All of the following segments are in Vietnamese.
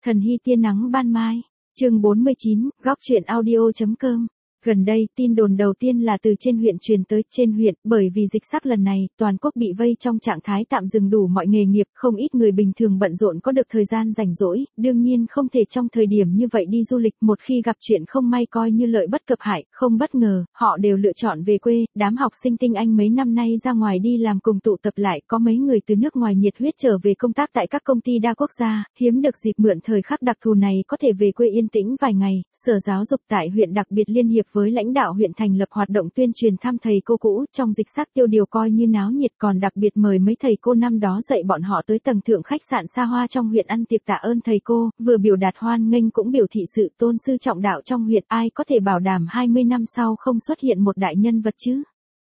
Thần hy tia nắng ban mai. Chương 49, góc truyện audio.com. Gần đây, tin đồn đầu tiên là từ trên huyện truyền tới. Trên huyện, bởi vì dịch sắc lần này, toàn quốc bị vây trong trạng thái tạm dừng đủ mọi nghề nghiệp, không ít người bình thường bận rộn có được thời gian rảnh rỗi, đương nhiên không thể trong thời điểm như vậy đi du lịch. Một khi gặp chuyện không may coi như lợi bất cập hại, không bất ngờ, họ đều lựa chọn về quê. Đám học sinh tinh anh mấy năm nay ra ngoài đi làm cùng tụ tập lại, có mấy người từ nước ngoài nhiệt huyết trở về công tác tại các công ty đa quốc gia, hiếm được dịp mượn thời khắc đặc thù này có thể về quê yên tĩnh vài ngày. Sở Giáo dục tại huyện đặc biệt liên hiệp với lãnh đạo huyện thành lập hoạt động tuyên truyền thăm thầy cô cũ, trong dịch sắc tiêu điều coi như náo nhiệt, còn đặc biệt mời mấy thầy cô năm đó dạy bọn họ tới tầng thượng khách sạn xa hoa trong huyện ăn tiệc tạ ơn thầy cô, vừa biểu đạt hoan nghênh cũng biểu thị sự tôn sư trọng đạo trong huyện. Ai có thể bảo đảm 20 năm sau không xuất hiện một đại nhân vật chứ?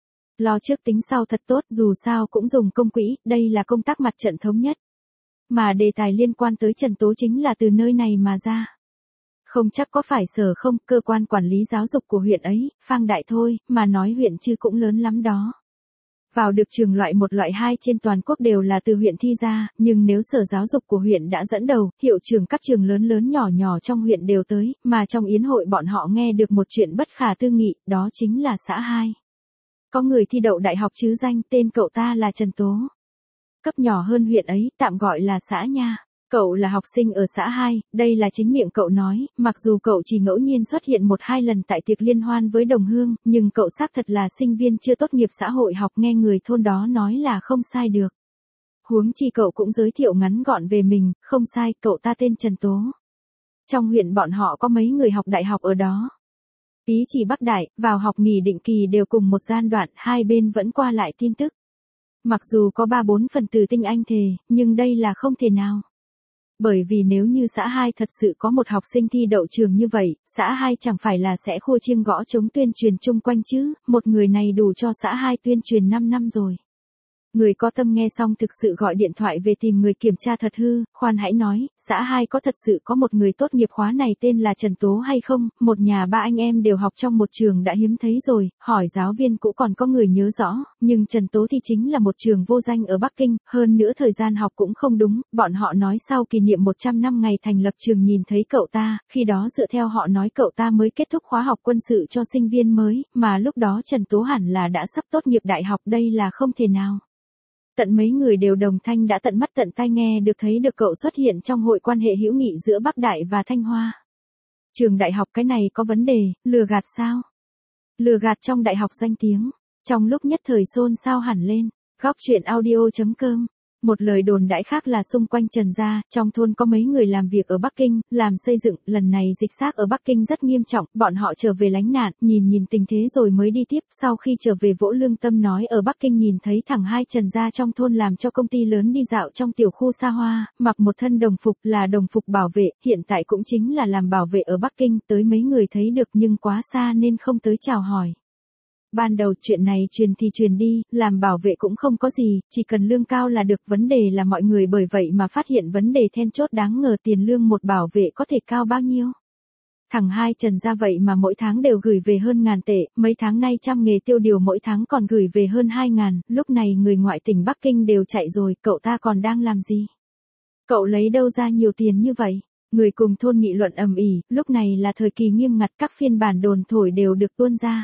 Lo trước tính sau thật tốt, dù sao cũng dùng công quỹ, đây là công tác mặt trận thống nhất. Mà đề tài liên quan tới Trần Tố chính là từ nơi này mà ra. Không chắc có phải Sở không, cơ quan quản lý giáo dục của huyện ấy, phang đại thôi, mà nói huyện chứ cũng lớn lắm đó. Vào được trường loại 1 loại 2 trên toàn quốc đều là từ huyện thi ra, nhưng nếu Sở Giáo dục của huyện đã dẫn đầu, hiệu trưởng các trường lớn lớn nhỏ nhỏ trong huyện đều tới, mà trong yến hội bọn họ nghe được một chuyện bất khả tư nghị, đó chính là xã 2. Có người thi đậu đại học chứ danh, tên cậu ta là Trần Tố. Cấp nhỏ hơn huyện ấy, tạm gọi là xã nha. Cậu là học sinh ở xã 2, đây là chính miệng cậu nói, mặc dù cậu chỉ ngẫu nhiên xuất hiện 1-2 lần tại tiệc liên hoan với đồng hương, nhưng cậu xác thật là sinh viên chưa tốt nghiệp xã hội học, nghe người thôn đó nói là không sai được. Huống chi cậu cũng giới thiệu ngắn gọn về mình, không sai, cậu ta tên Trần Tố. Trong huyện bọn họ có mấy người học đại học ở đó. Tí chỉ Bắc Đại, vào học nghỉ định kỳ đều cùng một gian đoạn, hai bên vẫn qua lại tin tức. Mặc dù có 3-4 phần từ tinh anh thề, nhưng đây là không thể nào. Bởi vì nếu như xã 2 thật sự có một học sinh thi đậu trường như vậy, xã 2 chẳng phải là sẽ khua chiêng gõ trống tuyên truyền chung quanh chứ, một người này đủ cho xã 2 tuyên truyền 5 năm rồi. Người có tâm nghe xong thực sự gọi điện thoại về tìm người kiểm tra thật hư, khoan hãy nói, xã 2 có thật sự có một người tốt nghiệp khóa này tên là Trần Tố hay không, một nhà 3 anh em đều học trong một trường đã hiếm thấy rồi, hỏi giáo viên cũ còn có người nhớ rõ, nhưng Trần Tố thì chính là một trường vô danh ở Bắc Kinh, hơn nữa thời gian học cũng không đúng, bọn họ nói sau kỷ niệm 100 năm ngày thành lập trường nhìn thấy cậu ta, khi đó dựa theo họ nói cậu ta mới kết thúc khóa học quân sự cho sinh viên mới, mà lúc đó Trần Tố hẳn là đã sắp tốt nghiệp đại học, đây là không thể nào. Tận mấy người đều đồng thanh đã tận mắt tận tai nghe được thấy được cậu xuất hiện trong hội quan hệ hữu nghị giữa Bắc Đại và Thanh Hoa. Trường đại học cái này có vấn đề, lừa gạt sao? Lừa gạt trong đại học danh tiếng, trong lúc nhất thời xôn xao hẳn lên. Góc truyện audio.com. Một lời đồn đãi khác là xung quanh Trần gia, trong thôn có mấy người làm việc ở Bắc Kinh, làm xây dựng, lần này dịch xác ở Bắc Kinh rất nghiêm trọng, bọn họ trở về lánh nạn, nhìn tình thế rồi mới đi tiếp, sau khi trở về vỗ lương tâm nói ở Bắc Kinh nhìn thấy thằng hai Trần gia trong thôn làm cho công ty lớn đi dạo trong tiểu khu xa hoa, mặc một thân đồng phục là đồng phục bảo vệ, hiện tại cũng chính là làm bảo vệ ở Bắc Kinh, tới mấy người thấy được nhưng quá xa nên không tới chào hỏi. Ban đầu chuyện này truyền thì truyền đi, làm bảo vệ cũng không có gì, chỉ cần lương cao là được, vấn đề là mọi người bởi vậy mà phát hiện vấn đề then chốt đáng ngờ tiền lương một bảo vệ có thể cao bao nhiêu. Thằng hai Trần gia vậy mà mỗi tháng đều gửi về hơn 1000 tệ, mấy tháng nay trăm nghề tiêu điều mỗi tháng còn gửi về hơn 2000, lúc này người ngoại tỉnh Bắc Kinh đều chạy rồi, cậu ta còn đang làm gì? Cậu lấy đâu ra nhiều tiền như vậy? Người cùng thôn nghị luận ầm ĩ, lúc này là thời kỳ nghiêm ngặt, các phiên bản đồn thổi đều được tuôn ra.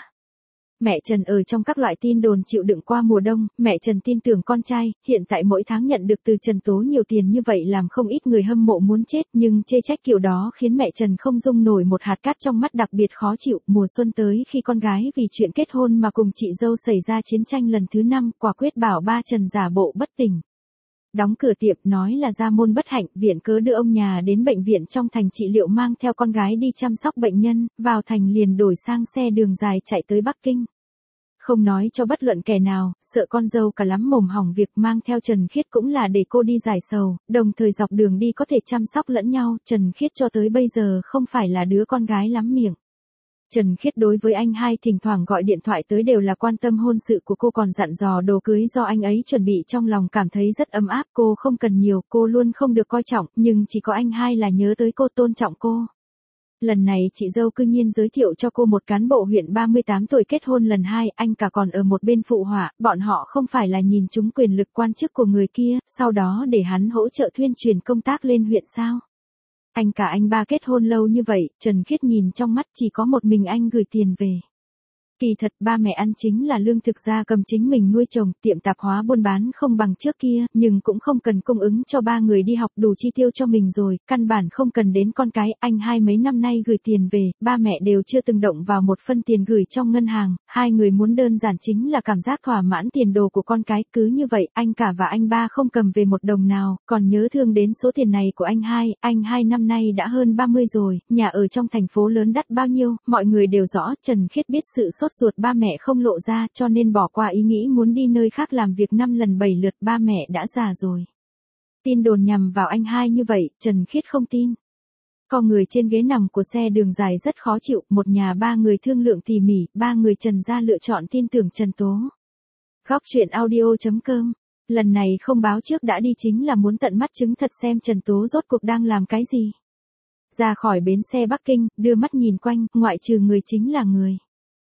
Mẹ Trần ở trong các loại tin đồn chịu đựng qua mùa đông, mẹ Trần tin tưởng con trai, hiện tại mỗi tháng nhận được từ Trần Tố nhiều tiền như vậy làm không ít người hâm mộ muốn chết, nhưng chê trách kiểu đó khiến mẹ Trần không dung nổi một hạt cát trong mắt, đặc biệt khó chịu. Mùa xuân tới khi con gái vì chuyện kết hôn mà cùng chị dâu xảy ra chiến tranh lần thứ 5, quả quyết bảo ba Trần giả bộ bất tỉnh. Đóng cửa tiệm nói là gia môn bất hạnh, viện cớ đưa ông nhà đến bệnh viện trong thành trị liệu, mang theo con gái đi chăm sóc bệnh nhân, vào thành liền đổi sang xe đường dài chạy tới Bắc Kinh. Không nói cho bất luận kẻ nào, sợ con dâu cả lắm mồm hỏng việc, mang theo Trần Khiết cũng là để cô đi giải sầu, đồng thời dọc đường đi có thể chăm sóc lẫn nhau. Trần Khiết cho tới bây giờ không phải là đứa con gái lắm miệng. Trần Khiết đối với anh hai thỉnh thoảng gọi điện thoại tới đều là quan tâm hôn sự của cô, còn dặn dò đồ cưới do anh ấy chuẩn bị, trong lòng cảm thấy rất ấm áp. Cô không cần nhiều, cô luôn không được coi trọng, nhưng chỉ có anh hai là nhớ tới cô, tôn trọng cô. Lần này chị dâu cư nhiên giới thiệu cho cô một cán bộ huyện 38 tuổi kết hôn lần 2, anh cả còn ở một bên phụ họa, bọn họ không phải là nhìn trúng quyền lực quan chức của người kia, sau đó để hắn hỗ trợ tuyên truyền công tác lên huyện sao? Anh cả anh ba kết hôn lâu như vậy, Trần Khiết nhìn trong mắt chỉ có một mình anh gửi tiền về. Kỳ thật ba mẹ ăn chính là lương thực gia cầm chính mình nuôi trồng, tiệm tạp hóa buôn bán không bằng trước kia, nhưng cũng không cần cung ứng cho ba người đi học đủ chi tiêu cho mình rồi, căn bản không cần đến con cái, anh hai mấy năm nay gửi tiền về, ba mẹ đều chưa từng động vào một phân tiền gửi trong ngân hàng, hai người muốn đơn giản chính là cảm giác thỏa mãn tiền đồ của con cái, cứ như vậy, anh cả và anh ba không cầm về một đồng nào, còn nhớ thương đến số tiền này của anh hai năm nay đã hơn 30 rồi, nhà ở trong thành phố lớn đắt bao nhiêu, mọi người đều rõ, Trần Khiết biết sự sốt ruột ba mẹ không lộ ra cho nên bỏ qua ý nghĩ muốn đi nơi khác làm việc 5 lần 7 lượt ba mẹ đã già rồi. Tin đồn nhằm vào anh hai như vậy, Trần Khiết không tin. Con người trên ghế nằm của xe đường dài rất khó chịu, một nhà ba người thương lượng tỉ mỉ, ba người Trần gia lựa chọn tin tưởng Trần Tố. Góc truyện audio.com. Lần này không báo trước đã đi chính là muốn tận mắt chứng thật xem Trần Tố rốt cuộc đang làm cái gì. Ra khỏi bến xe Bắc Kinh, đưa mắt nhìn quanh, ngoại trừ người chính là người.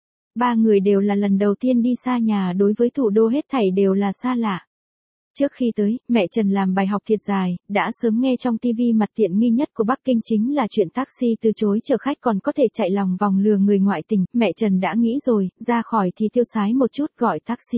Ba người đều là lần đầu tiên đi xa nhà, đối với thủ đô hết thảy đều là xa lạ. Trước khi tới, mẹ Trần làm bài học thiệt dài, đã sớm nghe trong TV mặt tiện nghi nhất của Bắc Kinh chính là chuyện taxi từ chối chở khách còn có thể chạy lòng vòng lừa người ngoại tình, mẹ Trần đã nghĩ rồi, ra khỏi thì tiêu sái một chút gọi taxi.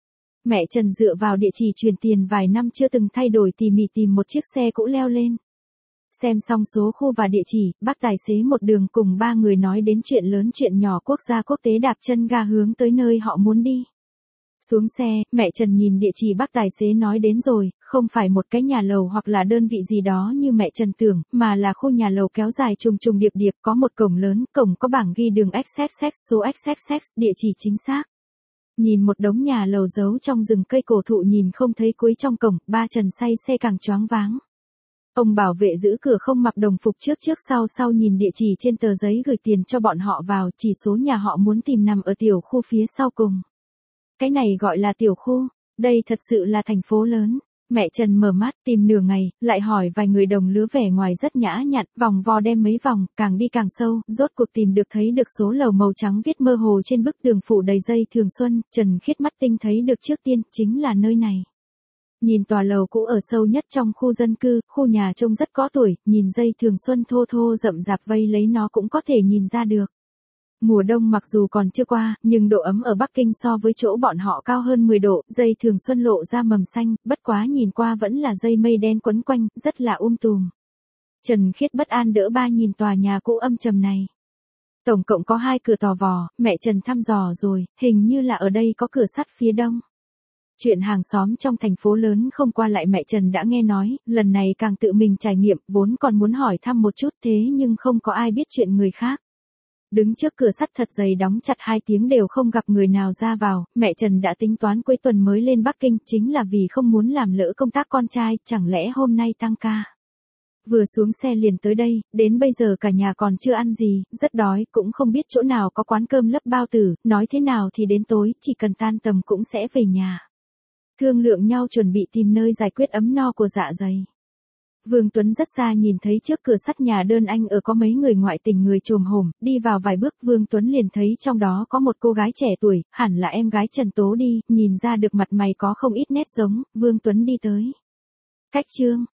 Mẹ Trần dựa vào địa chỉ truyền tiền vài năm chưa từng thay đổi tỉ mỉ tìm một chiếc xe cũ leo lên. Xem xong số khu và địa chỉ, bác tài xế một đường cùng ba người nói đến chuyện lớn chuyện nhỏ quốc gia quốc tế đạp chân ga hướng tới nơi họ muốn đi. Xuống xe, mẹ Trần nhìn địa chỉ bác tài xế nói đến rồi, không phải một cái nhà lầu hoặc là đơn vị gì đó như mẹ Trần tưởng, mà là khu nhà lầu kéo dài trùng trùng điệp điệp, có một cổng lớn, cổng có bảng ghi đường XXX số XXX, địa chỉ chính xác. Nhìn một đống nhà lầu giấu trong rừng cây cổ thụ nhìn không thấy cuối trong cổng, ba Trần say xe càng choáng váng. Ông bảo vệ giữ cửa không mặc đồng phục trước sau nhìn địa chỉ trên tờ giấy gửi tiền cho bọn họ vào, chỉ số nhà họ muốn tìm nằm ở tiểu khu phía sau cùng. Cái này gọi là tiểu khu, đây thật sự là thành phố lớn. Mẹ Trần mở mắt tìm nửa ngày, lại hỏi vài người đồng lứa vẻ ngoài rất nhã nhặn, vòng vo đem mấy vòng, càng đi càng sâu, rốt cuộc tìm được thấy được số lầu màu trắng viết mơ hồ trên bức tường phủ đầy dây thường xuân, Trần Khiết mắt tinh thấy được trước tiên, chính là nơi này. Nhìn tòa lầu cũ ở sâu nhất trong khu dân cư, khu nhà trông rất có tuổi, nhìn dây thường xuân thô thô rậm rạp vây lấy nó cũng có thể nhìn ra được. Mùa đông mặc dù còn chưa qua, nhưng độ ấm ở Bắc Kinh so với chỗ bọn họ cao hơn 10 độ, dây thường xuân lộ ra mầm xanh, bất quá nhìn qua vẫn là dây mây đen quấn quanh, rất là tùm. Trần Khiết bất an đỡ ba nhìn tòa nhà cũ âm trầm này. Tổng cộng có 2 cửa tò vò, mẹ Trần thăm dò rồi, hình như là ở đây có cửa sắt phía đông. Chuyện hàng xóm trong thành phố lớn không qua lại mẹ Trần đã nghe nói, lần này càng tự mình trải nghiệm, vốn còn muốn hỏi thăm một chút thế nhưng không có ai biết chuyện người khác. Đứng trước cửa sắt thật dày đóng chặt 2 tiếng đều không gặp người nào ra vào, mẹ Trần đã tính toán cuối tuần mới lên Bắc Kinh, chính là vì không muốn làm lỡ công tác con trai, chẳng lẽ hôm nay tăng ca. Vừa xuống xe liền tới đây, đến bây giờ cả nhà còn chưa ăn gì, rất đói, cũng không biết chỗ nào có quán cơm lấp bao tử, nói thế nào thì đến tối, chỉ cần tan tầm cũng sẽ về nhà. Thương lượng nhau chuẩn bị tìm nơi giải quyết ấm no của dạ dày. Vương Tuấn rất xa nhìn thấy trước cửa sắt nhà đơn anh ở có mấy người ngoại tình người chồm hổm, đi vào vài bước Vương Tuấn liền thấy trong đó có một cô gái trẻ tuổi, hẳn là em gái Trần Tố đi, nhìn ra được mặt mày có không ít nét giống, Vương Tuấn đi tới. Cách trương,